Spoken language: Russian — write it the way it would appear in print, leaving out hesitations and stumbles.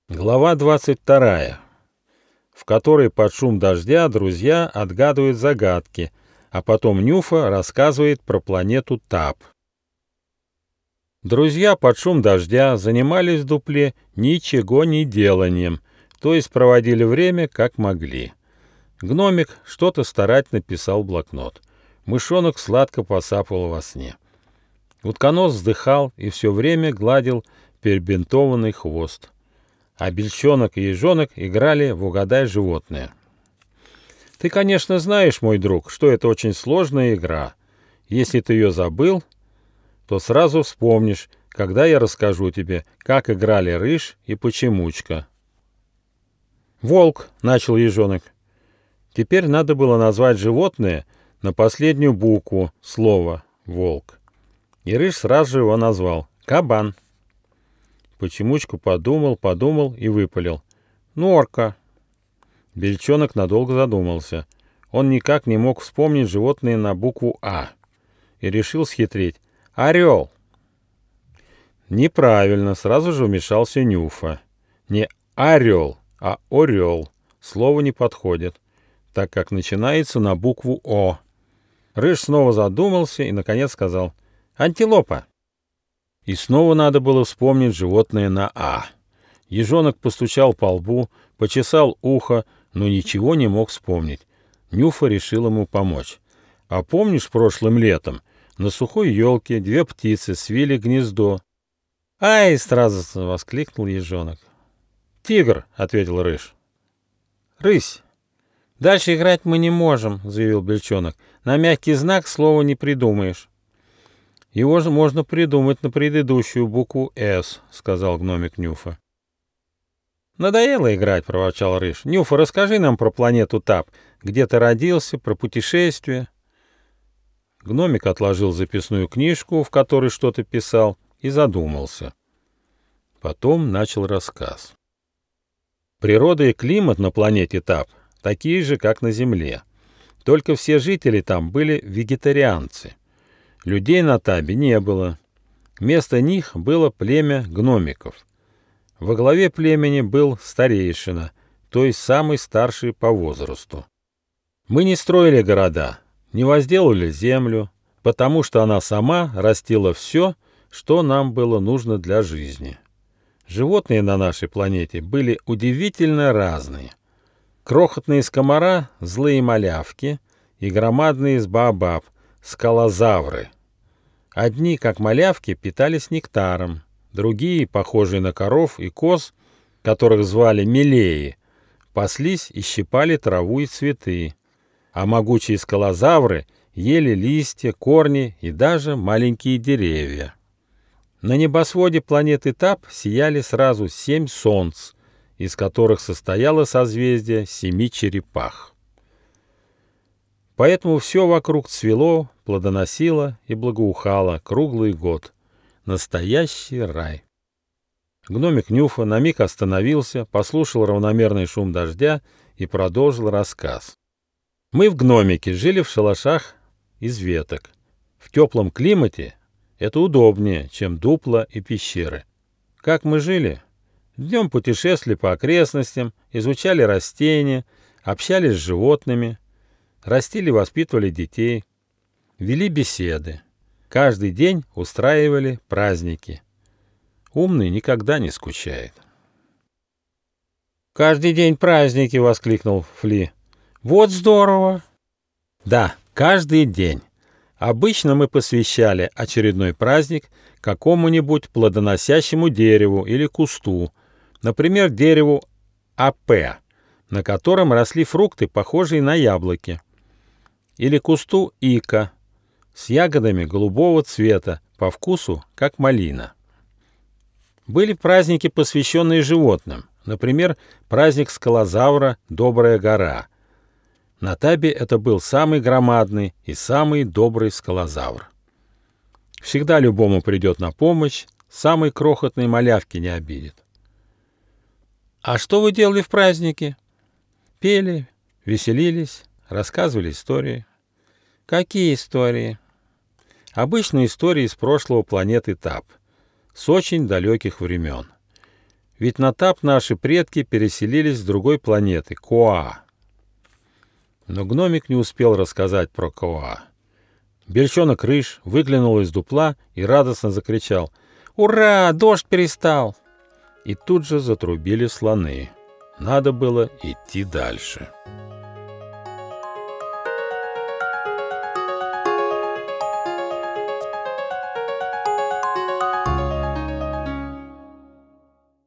Глава 22, в которой под шум дождя друзья отгадывают загадки, а потом Нюфа рассказывает про планету Тап. Друзья под шум дождя занимались в дупле ничего не деланием, то есть проводили время как могли. Гномик что-то старательно писал в блокнот. Мышонок сладко посапывал во сне. Утконос вздыхал и все время гладил перебинтованный хвост. А бельчонок и ежонок играли в «Угадай животное». Ты, конечно, знаешь, мой друг, что это очень сложная игра. Если ты ее забыл, то сразу вспомнишь, когда я расскажу тебе, как играли Рыж и Почемучка. «Волк», — начал ежонок. Теперь надо было назвать животное на последнюю букву слова «волк». И Рыж сразу же его назвал — «кабан». Почемучка подумал и выпалил: «Норка». Бельчонок надолго задумался. Он никак не мог вспомнить животное на букву «А» и решил схитрить: «Орел». Неправильно, сразу же вмешался Нюфа. Не «орел», а «орел». Слово не подходит, так как начинается на букву «О». Рыж снова задумался и, наконец, сказал: «Антилопа». И снова надо было вспомнить животное на «А». Ежонок постучал по лбу, почесал ухо, но ничего не мог вспомнить. Нюфа решил ему помочь. «А помнишь, прошлым летом на сухой елке две птицы свили гнездо?» «Ай!» — сразу воскликнул ежонок. «Тигр!» — ответил Рыж. «Рысь!» «Дальше играть мы не можем», — заявил Бельчонок. «На мягкий знак слова не придумаешь». «Его же можно придумать на предыдущую букву «С», — сказал гномик Нюфа. «Надоело играть», — проворчал Рыж. «Нюфа, расскажи нам про планету Тап, где ты родился, про путешествие». Гномик отложил записную книжку, в которой что-то писал, и задумался. Потом начал рассказ. Природа и климат на планете Тап такие же, как на Земле. Только все жители там были вегетарианцы. Людей на Табе не было. Вместо них было племя гномиков. Во главе племени был старейшина, то есть самый старший по возрасту. Мы не строили города, не возделывали землю, потому что она сама растила все, что нам было нужно для жизни. Животные на нашей планете были удивительно разные. Крохотные скомора — злые малявки, и громадные из баобаб — скалозавры. Одни, как малявки, питались нектаром, другие, похожие на коров и коз, которых звали мелеи, паслись и щипали траву и цветы, а могучие скалозавры ели листья, корни и даже маленькие деревья. На небосводе планеты Тап сияли сразу 7 солнц, из которых состояло созвездие 7 черепах. Поэтому все вокруг цвело, плодоносило и благоухало круглый год. Настоящий рай. Гномик Нюфа на миг остановился, послушал равномерный шум дождя и продолжил рассказ. Мы в гномике жили в шалашах из веток. В теплом климате это удобнее, чем дупла и пещеры. Как мы жили? Днем путешествовали по окрестностям, изучали растения, общались с животными, растили и воспитывали детей, вели беседы. Каждый день устраивали праздники. Умный никогда не скучает. «Каждый день праздники!» — воскликнул Фли. «Вот здорово!» «Да, каждый день. Обычно мы посвящали очередной праздник какому-нибудь плодоносящему дереву или кусту, например, дереву АП, на котором росли фрукты, похожие на яблоки, или кусту ика с ягодами голубого цвета, по вкусу как малина. Были праздники, посвященные животным, например, праздник скалозавра «Добрая гора». На Табе это был самый громадный и самый добрый скалозавр. Всегда любому придет на помощь, самой крохотной малявки не обидит. «А что вы делали в празднике?» «Пели, веселились, рассказывали истории». «Какие истории?» «Обычные истории из прошлого планеты Тап, с очень далеких времен. Ведь на Тап наши предки переселились с другой планеты, Коа. Но гномик не успел рассказать про Коа. Бельчонок Рыж выглянул из дупла и радостно закричал: «Ура! Дождь перестал!» И тут же затрубили слоны. Надо было идти дальше.